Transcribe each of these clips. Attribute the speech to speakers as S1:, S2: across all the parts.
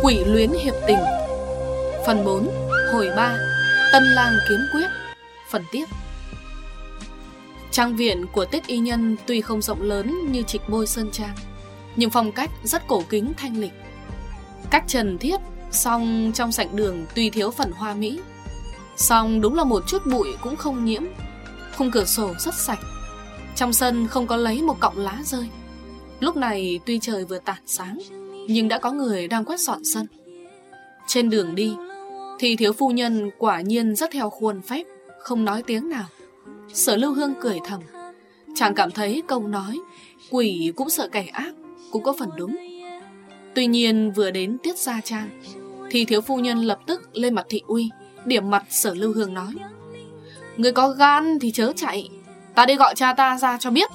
S1: Quỷ luyến hiệp tình. Phần 4. Hồi 3. Tân lang kiếm quyết. Phần tiếp. Trang viện của Tiết Y Nhân tuy không rộng lớn như Trịch Bôi Sơn Trang, nhưng phong cách rất cổ kính thanh lịch. Cách trần thiết, song trong sảnh đường tuy thiếu phần hoa mỹ, song đúng là một chút bụi cũng không nhiễm. Khung cửa sổ rất sạch, trong sân không có lấy một cọng lá rơi. Lúc này tuy trời vừa tảng sáng, nhưng đã có người đang quét dọn sân. Trên đường đi thì thiếu phu nhân quả nhiên rất theo khuôn phép, không nói tiếng nào. Sở Lưu Hương cười thầm, chàng cảm thấy câu nói quỷ cũng sợ kẻ ác cũng có phần đúng. Tuy nhiên vừa đến Tiết Gia Trang thì thiếu phu nhân lập tức lên mặt thị uy, điểm mặt Sở Lưu Hương nói: người có gan thì chớ chạy, ta đi gọi cha ta ra cho biết.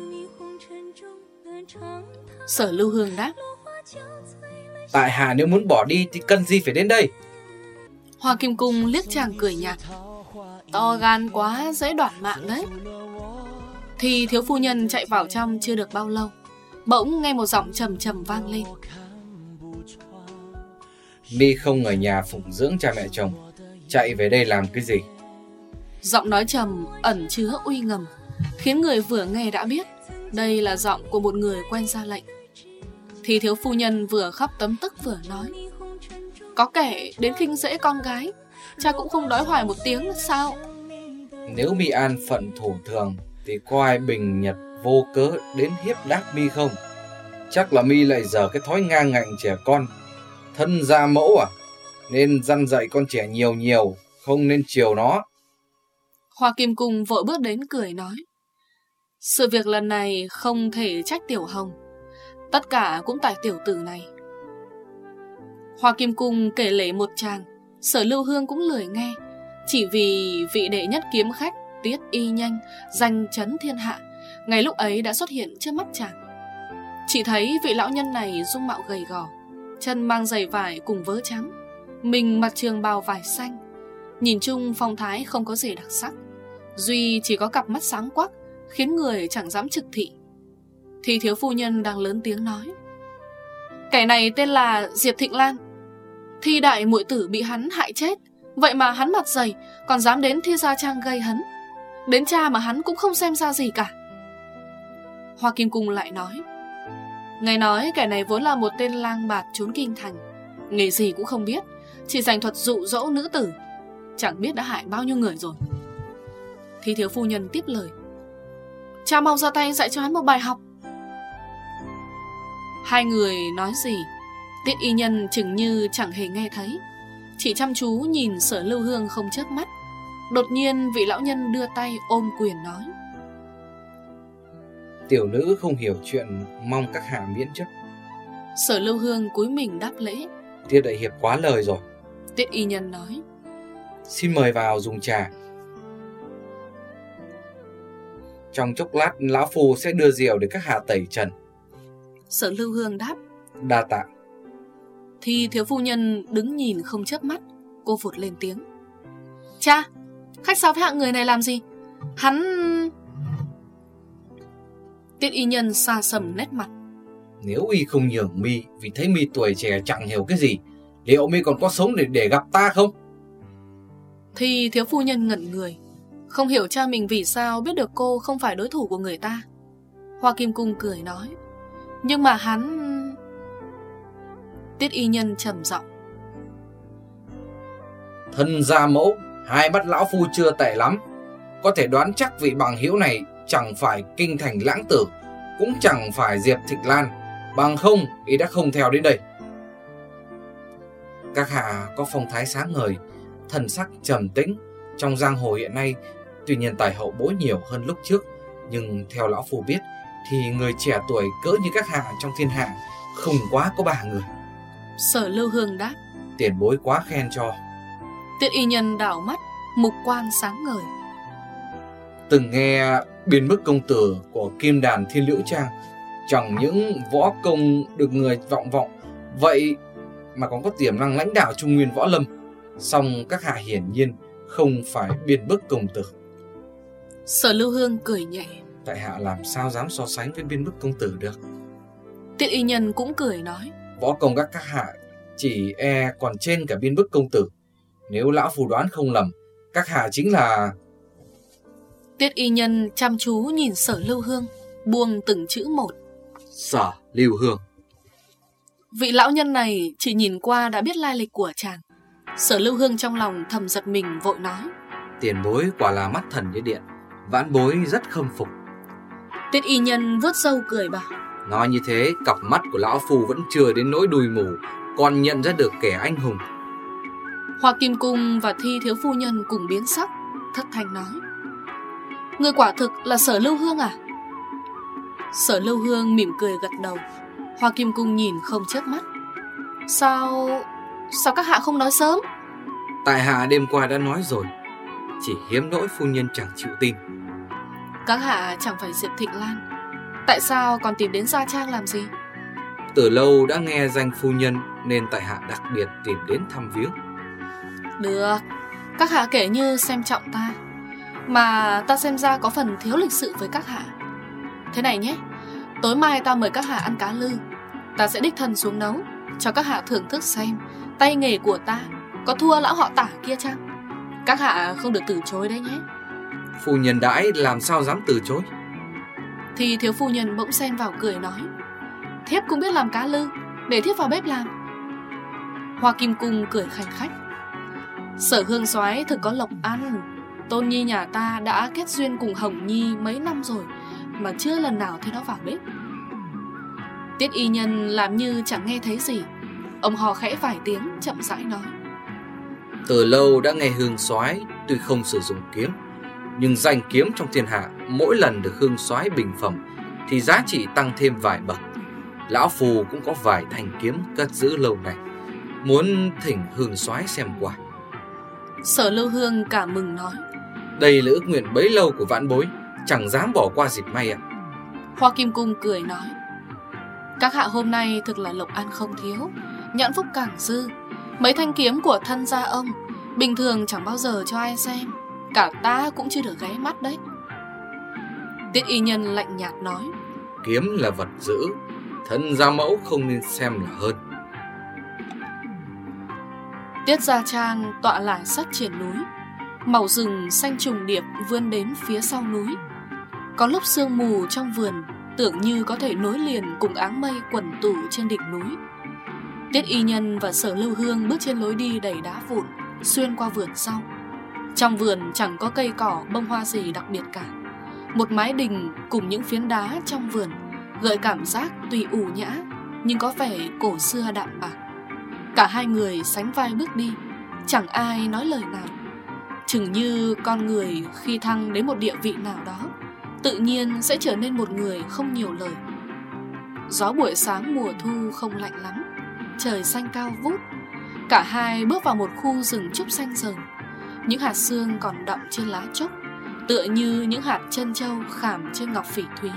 S1: Sở Lưu Hương đáp:
S2: tại hạ nếu muốn bỏ đi thì cần gì phải đến đây?
S1: Hoa Kim Cung liếc chàng cười nhạt: to gan quá, dễ đoạt mạng đấy. Thì thiếu phu nhân chạy vào trong chưa được bao lâu, bỗng nghe một giọng trầm trầm vang lên:
S2: Mi không ở nhà phụng dưỡng cha mẹ chồng, chạy về đây làm cái gì?
S1: Giọng nói trầm ẩn chứa uy ngầm, khiến người vừa nghe đã biết đây là giọng của một người quen ra lệnh. Thì thiếu phu nhân vừa khóc tấm tức vừa nói: có kẻ đến khinh dễ con gái, cha cũng không đói hoài một tiếng sao?
S2: Nếu Mi an phận thủ thường thì có ai bình nhật vô cớ đến hiếp đáp Mi không? Chắc là Mi lại giờ cái thói ngang ngạnh trẻ con, thân gia mẫu à, nên dăn dạy con trẻ nhiều nhiều, không nên chiều nó.
S1: Hoa Kim Cung vội bước đến cười nói: sự việc lần này không thể trách Tiểu Hồng, tất cả cũng tại tiểu tử này. Hoa Kim Cung kể lể một tràng, Sở Lưu Hương cũng lười nghe, chỉ vì vị đệ nhất kiếm khách Tiết Y Nhanh danh chấn thiên hạ ngày lúc ấy đã xuất hiện trước mắt chàng. Chỉ thấy vị lão nhân này dung mạo gầy gò, chân mang giày vải cùng vớ trắng, mình mặc trường bào vải xanh, nhìn chung phong thái không có gì đặc sắc, duy chỉ có cặp mắt sáng quắc khiến người chẳng dám trực thị. Thì thiếu phu nhân đang lớn tiếng nói: kẻ này tên là Diệp Thịnh Lan, Thi đại muội tử bị hắn hại chết, vậy mà hắn mặt dày còn dám đến Thi Gia Trang gây hấn, đến cha mà hắn cũng không xem ra gì cả. Hoa Kim Cung lại nói: ngài nói kẻ này vốn là một tên lang bạt trốn kinh thành, nghề gì cũng không biết, chỉ dành thuật dụ dỗ nữ tử, chẳng biết đã hại bao nhiêu người rồi. Thì thiếu phu nhân tiếp lời: cha mau ra tay dạy cho hắn một bài học. Hai người nói gì Tiết Y Nhân chừng như chẳng hề nghe thấy, chỉ chăm chú nhìn Sở Lưu Hương không chớp mắt. Đột nhiên vị lão nhân đưa tay ôm quyền nói:
S2: tiểu nữ không hiểu chuyện, mong các hạ miễn chấp.
S1: Sở Lưu Hương cúi mình đáp lễ:
S2: Tiết đại hiệp quá lời rồi.
S1: Tiết Y Nhân nói:
S2: xin mời vào dùng trà. Trong chốc lát lão phu sẽ đưa rượu để các hạ tẩy trần.
S1: Sở Lưu Hương đáp: đa
S2: tạ.
S1: Thì thiếu phu nhân đứng nhìn không chớp mắt, cô vụt lên tiếng: cha, khách sáo với hạng người này làm gì? Hắn... Tiết Y Nhân xa sầm nét mặt:
S2: nếu y không nhường mi vì thấy mi tuổi trẻ chẳng hiểu cái gì, liệu mi còn có sống để gặp ta không?
S1: Thì thiếu phu nhân ngẩn người, không hiểu cha mình vì sao biết được cô không phải đối thủ của người ta. Hoa Kim Cung cười nói: nhưng mà hắn... Tiết Y Nhân trầm giọng:
S2: thân gia mẫu, hai mắt lão phu chưa tệ lắm, có thể đoán chắc vị bằng hữu này chẳng phải kinh thành lãng tử, cũng chẳng phải Diệp Thịnh Lan, bằng không y đã không theo đến đây. Các hạ có phong thái sáng ngời, thần sắc trầm tĩnh, trong giang hồ hiện nay tuy nhiên tài hậu bối nhiều hơn lúc trước, nhưng theo lão phu biết thì người trẻ tuổi cỡ như các hạ trong thiên hạ không quá có 3 người.
S1: Sở Lưu Hương đáp:
S2: tiền bối quá khen cho.
S1: Tiết Y Nhân đảo mắt, mục quang sáng ngời:
S2: từng nghe Biên Bức công tử của Kim Đàn Thiên Liễu Trang, chẳng những võ công được người vọng vọng, vậy mà còn có tiềm năng lãnh đạo Trung Nguyên võ lâm. Song các hạ hiển nhiên không phải Biên Bức công tử.
S1: Sở Lưu Hương cười nhẹ:
S2: tại hạ làm sao dám so sánh với Biên Bức công tử được.
S1: Tiết Y Nhân cũng cười nói:
S2: võ công các hạ chỉ e còn trên cả biên bức công tử. Nếu lão phù đoán không lầm, các hạ chính là...
S1: Tiết y nhân chăm chú nhìn Sở Lưu Hương, buông từng chữ một.
S2: Sở Lưu Hương.
S1: Vị lão nhân này chỉ nhìn qua đã biết lai lịch của chàng. Sở Lưu Hương trong lòng thầm giật mình, vội nói:
S2: Tiền bối quả là mắt thần như điện, vãn bối rất khâm phục.
S1: Tiết y nhân vuốt râu cười bảo:
S2: Nói như thế, cặp mắt của lão phu vẫn chưa đến nỗi đùi mù, còn nhận ra được kẻ anh hùng.
S1: Hoa Kim Cung và Thi thiếu phu nhân cùng biến sắc, thất thanh nói: Người quả thực là Sở Lưu Hương à? Sở Lưu Hương mỉm cười gật đầu. Hoa Kim Cung nhìn không chớp mắt: Sao các hạ không nói sớm?
S2: Tại hạ đêm qua đã nói rồi, chỉ hiếm nỗi phu nhân chẳng chịu tin.
S1: Các hạ chẳng phải Diệp Thịnh Lan, tại sao còn tìm đến Gia Trang làm gì?
S2: Từ lâu đã nghe danh phu nhân nên tại hạ đặc biệt tìm đến thăm viếng.
S1: Được, các hạ kể như xem trọng ta, mà ta xem ra có phần thiếu lịch sự với các hạ. Thế này nhé, tối mai ta mời các hạ ăn cá lư. Ta sẽ đích thân xuống nấu, cho các hạ thưởng thức xem tay nghề của ta có thua lão họ Tả kia chăng? Các hạ không được từ chối đấy nhé.
S2: Phu nhân đãi làm sao dám từ chối.
S1: Thì thiếu phu nhân bỗng xen vào cười nói: Thiếp cũng biết làm cá lư, để thiếp vào bếp làm. Hoa Kim Cung cười khanh khách: Sở Hương soái thực có lộc ăn. Tôn nhi nhà ta đã kết duyên cùng Hồng Nhi mấy năm rồi, mà chưa lần nào thấy nó vào bếp. Tiết y nhân làm như chẳng nghe thấy gì. Ông hò khẽ vài tiếng, chậm rãi nói:
S2: Từ lâu đã nghe Hương soái tuy không sử dụng kiếm, nhưng danh kiếm trong thiên hạ mỗi lần được Hương soái bình phẩm thì giá trị tăng thêm vài bậc. Lão phù cũng có vài thanh kiếm cất giữ lâu nay, muốn thỉnh Hương soái xem qua.
S1: Sở Lưu Hương cảm mừng nói:
S2: Đây là ước nguyện bấy lâu của vãn bối, chẳng dám bỏ qua dịp may ạ.
S1: Hoa Kim Cung cười nói: Các hạ hôm nay thực là lộc ăn không thiếu, nhãn phúc càng dư. Mấy thanh kiếm của thân gia ông bình thường chẳng bao giờ cho ai xem, cả ta cũng chưa được ghé mắt đấy. Tiết y nhân lạnh nhạt nói:
S2: Kiếm là vật giữ, thân gia mẫu không nên xem là hơn.
S1: Tiết Gia Trang tọa lại sát triển núi, màu rừng xanh trùng điệp vươn đến phía sau núi. Có lớp sương mù trong vườn tưởng như có thể nối liền cùng áng mây quẩn tụ trên đỉnh núi. Tiết y nhân và Sở Lưu Hương bước trên lối đi đầy đá vụn, xuyên qua vườn sau. Trong vườn chẳng có cây cỏ bông hoa gì đặc biệt cả. Một mái đình cùng những phiến đá trong vườn gợi cảm giác tuy ủ nhã nhưng có vẻ cổ xưa đạm bạc. Cả hai người sánh vai bước đi, chẳng ai nói lời nào. Chừng như con người khi thăng đến một địa vị nào đó tự nhiên sẽ trở nên một người không nhiều lời. Gió buổi sáng mùa thu không lạnh lắm, trời xanh cao vút. Cả hai bước vào một khu rừng trúc xanh rờn. Những hạt sương còn đọng trên lá trúc, tựa như những hạt trân châu khảm trên ngọc phỉ thúy.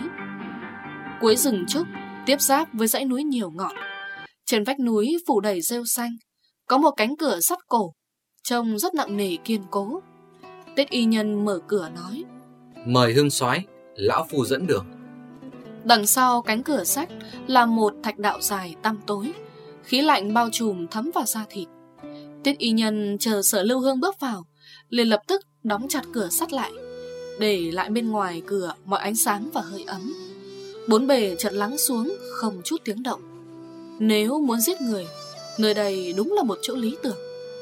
S1: Cuối rừng trúc tiếp giáp với dãy núi nhiều ngọn. Trên vách núi phủ đầy rêu xanh có một cánh cửa sắt cổ, trông rất nặng nề kiên cố. Tiết y nhân mở cửa nói:
S2: Mời Hương soái, lão phu dẫn đường.
S1: Đằng sau cánh cửa sắt là một thạch đạo dài tăm tối, khí lạnh bao trùm thấm vào da thịt. Tiết y nhân chờ Sở Lưu Hương bước vào, liền lập tức đóng chặt cửa sắt lại, để lại bên ngoài cửa mọi ánh sáng và hơi ấm. Bốn bề chợt lắng xuống, không chút tiếng động. Nếu muốn giết người, nơi đây đúng là một chỗ lý tưởng.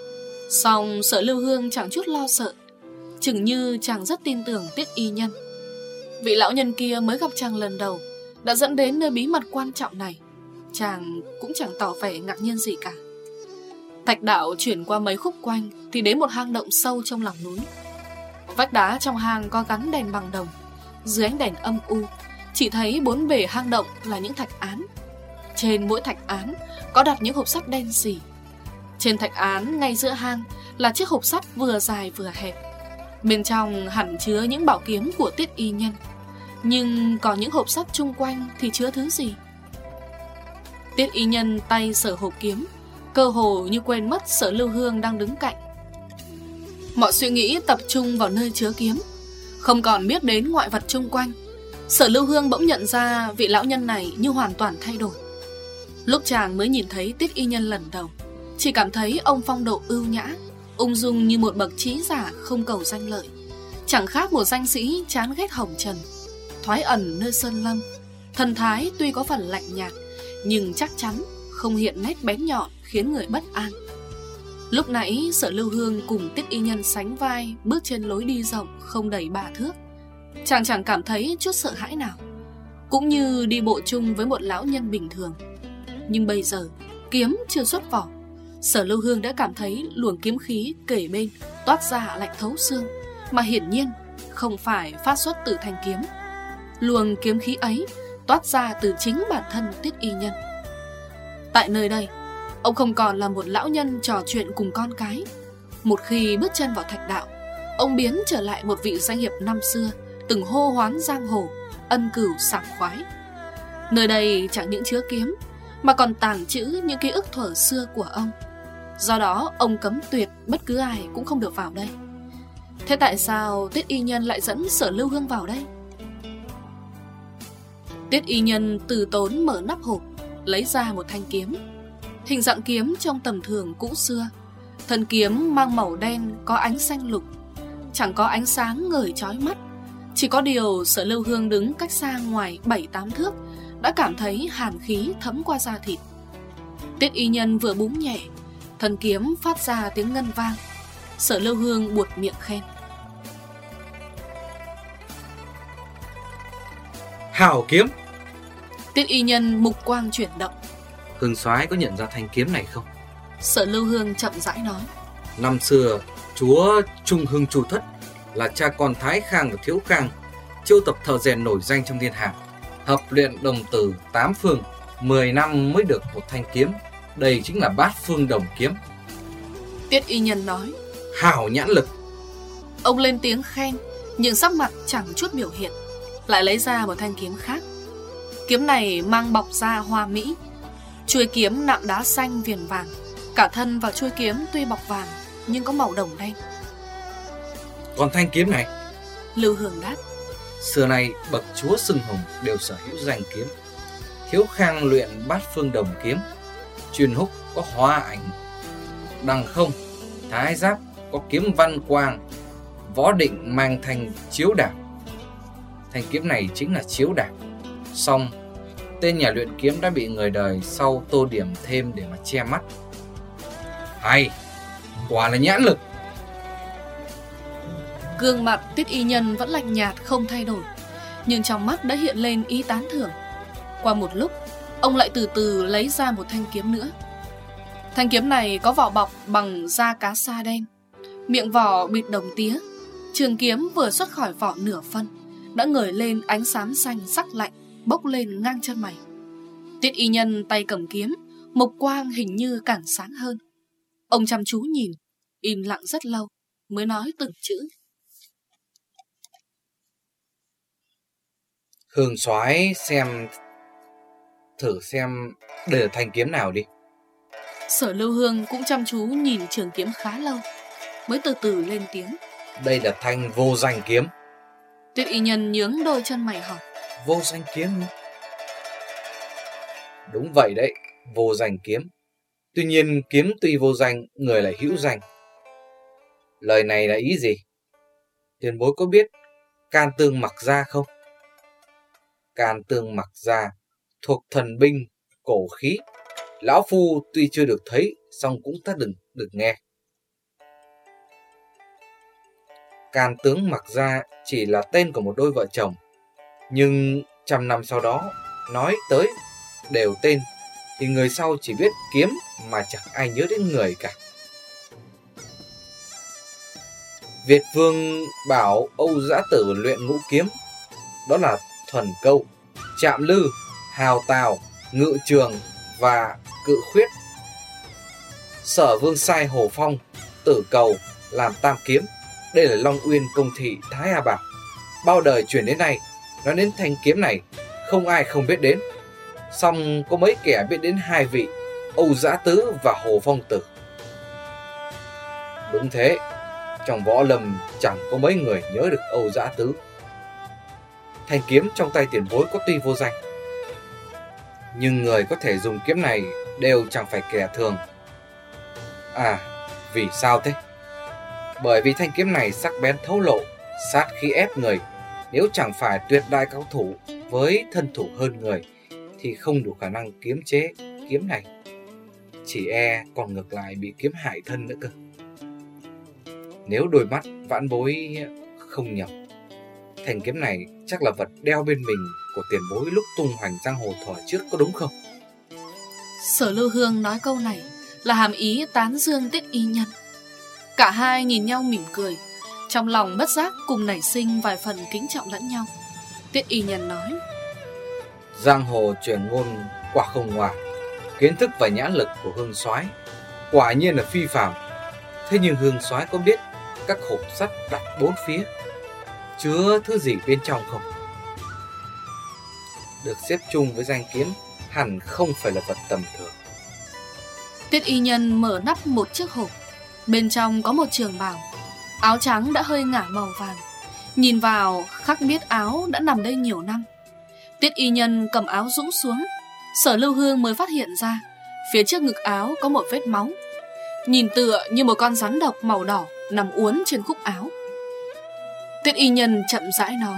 S1: Song Sở Lưu Hương chẳng chút lo sợ, chừng như chàng rất tin tưởng Tiết y nhân. Vị lão nhân kia mới gặp chàng lần đầu đã dẫn đến nơi bí mật quan trọng này, chàng cũng chẳng tỏ vẻ ngạc nhiên gì cả. Thạch đạo chuyển qua mấy khúc quanh thì đến một hang động sâu trong lòng núi. Vách đá trong hang có gắn đèn bằng đồng. Dưới ánh đèn âm u, chỉ thấy bốn bề hang động là những thạch án. Trên mỗi thạch án có đặt những hộp sắt đen xì. Trên thạch án ngay giữa hang là chiếc hộp sắt vừa dài vừa hẹp. Bên trong hẳn chứa những bảo kiếm của Tiết y nhân, nhưng còn những hộp sắt chung quanh thì chứa thứ gì? Tiết y nhân tay sở hộp kiếm, cơ hồ như quên mất Sở Lưu Hương đang đứng cạnh. Mọi suy nghĩ tập trung vào nơi chứa kiếm, không còn biết đến ngoại vật chung quanh. Sở Lưu Hương bỗng nhận ra vị lão nhân này như hoàn toàn thay đổi. Lúc chàng mới nhìn thấy Tiết y nhân lần đầu, chỉ cảm thấy ông phong độ ưu nhã, ung dung như một bậc trí giả không cầu danh lợi, chẳng khác một danh sĩ chán ghét hồng trần, thoái ẩn nơi sơn lâm. Thần thái tuy có phần lạnh nhạt, nhưng chắc chắn không hiện nét bén nhọn khiến người bất an. Lúc nãy Sở Lưu Hương cùng Tiết Y Nhân sánh vai bước trên lối đi rộng không đầy 3 thước, chàng chẳng cảm thấy chút sợ hãi nào, cũng như đi bộ chung với một lão nhân bình thường. Nhưng bây giờ kiếm chưa xuất vỏ, Sở Lưu Hương đã cảm thấy luồng kiếm khí kề bên toát ra lạnh thấu xương, mà hiển nhiên không phải phát xuất từ thanh kiếm. Luồng kiếm khí ấy toát ra từ chính bản thân Tiết Y Nhân. Tại nơi đây, ông không còn là một lão nhân trò chuyện cùng con cái. Một khi bước chân vào thạch đạo, ông biến trở lại một vị danh hiệp năm xưa từng hô hoán giang hồ, ân cửu sảng khoái. Nơi đây chẳng những chứa kiếm, mà còn tàng trữ những ký ức thuở xưa của ông. Do đó ông cấm tuyệt bất cứ ai cũng không được vào đây. Thế tại sao Tiết Y Nhân lại dẫn Sở Lưu Hương vào đây? Tiết Y Nhân từ tốn mở nắp hộp, lấy ra một thanh kiếm. Hình dạng kiếm trông tầm thường cũ xưa. Thân kiếm mang màu đen có ánh xanh lục, chẳng có ánh sáng ngời chói mắt. Chỉ có điều Sở Lưu Hương đứng cách xa ngoài 7-8 thước đã cảm thấy hàn khí thấm qua da thịt. Tiết Y Nhân vừa búng nhẹ, thân kiếm phát ra tiếng ngân vang. Sở Lưu Hương buột miệng khen:
S2: Hảo kiếm.
S1: Tiết Y Nhân mục quang chuyển động:
S2: Hương soái có nhận ra thanh kiếm này không?
S1: Sở Lưu Hương chậm rãi nói:
S2: Năm xưa chúa Trung Hưng Chu Thất là cha con Thái Khang và Thiếu Khang, chiêu tập thợ rèn nổi danh trong thiên hạ, hợp luyện đồng tử 8 phương, 10 năm mới được một thanh kiếm. Đây chính là Bát Phương Đồng Kiếm.
S1: Tiết Y Nhân nói:
S2: Hảo nhãn lực.
S1: Ông lên tiếng khen, nhưng sắc mặt chẳng chút biểu hiện, lại lấy ra một thanh kiếm khác. Kiếm này mang bọc da hoa mỹ, chuôi kiếm nạm đá xanh viền vàng. Cả thân và chuôi kiếm tuy bọc vàng nhưng có màu đồng đen.
S2: Còn thanh kiếm này?
S1: Lưu Hương đáp:
S2: Xưa nay bậc chúa xưng hùng đều sở hữu danh kiếm. Thiếu Khang luyện Bát Phương Đồng Kiếm, chuyên húc có hoa ảnh, đằng không Thái Giáp có kiếm văn quang, Võ Định mang thanh chiếu đạp. Thanh kiếm này chính là chiếu đạp. Song tên nhà luyện kiếm đã bị người đời sau tô điểm thêm để mà che mắt. Hay, quả là nhãn lực.
S1: Gương mặt Tiết Y Nhân vẫn lạnh nhạt không thay đổi, nhưng trong mắt đã hiện lên ý tán thưởng. Qua một lúc, ông lại từ từ lấy ra một thanh kiếm nữa. Thanh kiếm này có vỏ bọc bằng da cá sa đen, miệng vỏ bịt đồng tía. Trường kiếm vừa xuất khỏi vỏ nửa phân đã ngời lên ánh xám xanh sắc lạnh, bốc lên ngang chân mày. Tiết Y Nhân tay cầm kiếm, mục quang hình như càng sáng hơn. Ông chăm chú nhìn, im lặng rất lâu mới nói từng chữ:
S2: Hương soái thử xem đây là thanh kiếm nào đi.
S1: Sở Lưu Hương cũng chăm chú nhìn trường kiếm khá lâu mới từ từ lên tiếng:
S2: Đây là thanh Vô Danh Kiếm.
S1: Tiết Y Nhân nhướng đôi chân mày hỏi:
S2: Vô Danh Kiếm? Đúng vậy đấy, Vô Danh Kiếm. Tuy nhiên kiếm tuy vô danh, người lại hữu danh. Lời này là ý gì? Tiền bối có biết Can Tương Mặc Gia không? Can Tương Mặc Gia thuộc thần binh cổ khí. Lão phu tuy chưa được thấy, song cũng đã được nghe. Can Tướng Mặc Gia chỉ là tên của một đôi vợ chồng, nhưng trăm năm sau đó nói tới đều tên thì người sau chỉ biết kiếm mà chẳng ai nhớ đến người cả. Việt Vương bảo Âu Dã Tử luyện ngũ kiếm, đó là Thuần Câu, Trạm Lư, Hào Tào, Ngự Trường và Cự Khuyết. Sở Vương sai Hồ Phong, Tử Cầu làm tam kiếm. Đây là Long Uyên Công Thị Thái Hà Bảo. Bao đời truyền đến nay, nói đến thanh kiếm này không ai không biết đến. Song có mấy kẻ biết đến hai vị, Âu Dã Tứ và Hồ Phong Tử. Đúng thế, trong võ lâm chẳng có mấy người nhớ được Âu Dã Tứ. Thanh kiếm trong tay tiền bối có tuy vô danh, nhưng người có thể dùng kiếm này đều chẳng phải kẻ thường. À, vì sao thế? Bởi vì thanh kiếm này sắc bén thấu lộ, sát khí ép người. Nếu chẳng phải tuyệt đại cao thủ với thân thủ hơn người thì không đủ khả năng kiếm chế kiếm này. Chỉ e còn ngược lại bị kiếm hại thân nữa cơ. Nếu đôi mắt vãn bối không nhầm, thanh kiếm này chắc là vật đeo bên mình của tiền bối lúc tung hoành giang hồ thuở trước, có đúng không?
S1: Sở Lưu Hương nói câu này là hàm ý tán dương Tiết Y Nhân. Cả hai nhìn nhau mỉm cười, trong lòng bất giác cùng nảy sinh vài phần kính trọng lẫn nhau. Tiết Y Nhân nói:
S2: Giang hồ truyền ngôn quả không ngoa, kiến thức và nhãn lực của Hương soái quả nhiên là phi phàm. Thế nhưng Hương soái có biết các hộp sắt đặt bốn phía chứa thứ gì bên trong không? Được xếp chung với danh kiếm hẳn không phải là vật tầm thường.
S1: Tiết Y Nhân mở nắp một chiếc hộp. Bên trong có một trường bào, áo trắng đã hơi ngả màu vàng. Nhìn vào khắc biết áo đã nằm đây nhiều năm. Tiết Y Nhân cầm áo rũ xuống, Sở Lưu Hương mới phát hiện ra phía trước ngực áo có một vết máu, nhìn tựa như một con rắn độc màu đỏ nằm uốn trên khúc áo. Tiết Y Nhân chậm rãi nói: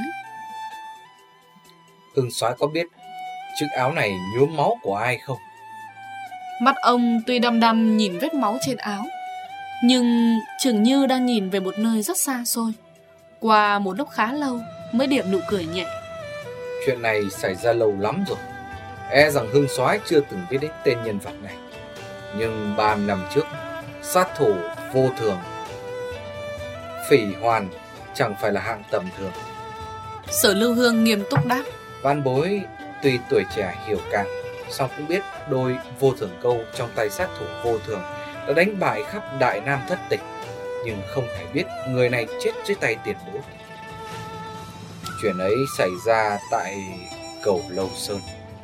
S2: Hương soái có biết chiếc áo này nhuốm máu của ai không?
S1: Mắt ông tuy đăm đăm nhìn vết máu trên áo, nhưng chừng như đang nhìn về một nơi rất xa xôi. Qua một lúc khá lâu mới điểm nụ cười nhẹ.
S2: Chuyện này xảy ra lâu lắm rồi, e rằng Hương soái chưa từng biết đến tên nhân vật này. Nhưng 3 năm trước, sát thủ vô thường Phỉ Hoàn chẳng phải là hạng tầm thường.
S1: Sở Lưu Hương nghiêm túc đáp:
S2: Van bối tuy tuổi trẻ hiểu cạn, song cũng biết đôi vô thường câu trong tay sát thủ vô thường đã đánh bại khắp Đại Nam thất tịch, nhưng không thể biết người này chết dưới tay tiền bối. Chuyện ấy xảy ra tại Cầu Lâu Sơn.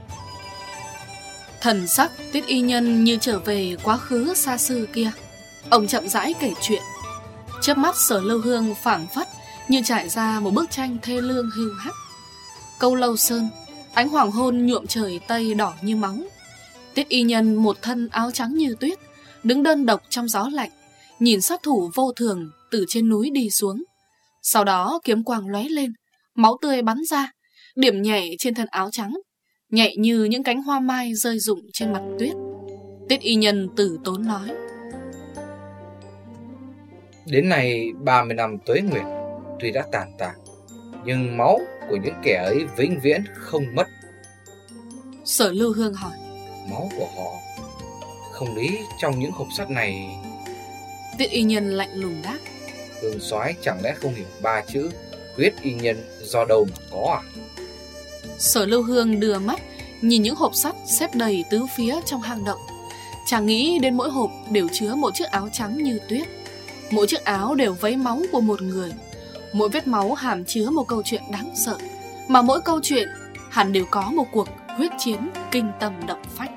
S1: Thần sắc Tiết Y Nhân như trở về quá khứ xa xưa kia. Ông chậm rãi kể chuyện. Chớp mắt Sở Lưu Hương phảng phất như trải ra một bức tranh thê lương hưu hắt. Câu Lâu Sơn, ánh hoàng hôn nhuộm trời tây đỏ như máu. Tiết Y Nhân một thân áo trắng như tuyết, đứng đơn độc trong gió lạnh, nhìn sát thủ vô thường từ trên núi đi xuống. Sau đó kiếm quang lóe lên, máu tươi bắn ra, điểm nhẹ trên thân áo trắng, nhẹ như những cánh hoa mai rơi rụng trên mặt tuyết. Tiết Y Nhân từ tốn nói:
S2: Đến nay 30 năm tuế nguyệt tuy đã tàn tạ, nhưng máu của những kẻ ấy vĩnh viễn không mất.
S1: Sở Lưu Hương hỏi:
S2: Máu của họ không lý trong những hộp sắt này?
S1: Tiết Y Nhân lạnh lùng đáp:
S2: Hương soái chẳng lẽ không hiểu 3 chữ huyết y nhân do đâu mà có à?
S1: Sở Lưu Hương đưa mắt nhìn những hộp sắt xếp đầy tứ phía trong hang động. Chàng nghĩ đến mỗi hộp đều chứa một chiếc áo trắng như tuyết. Mỗi chiếc áo đều vấy máu của một người. Mỗi vết máu hàm chứa một câu chuyện đáng sợ, mà mỗi câu chuyện hẳn đều có một cuộc huyết chiến kinh tâm động phách.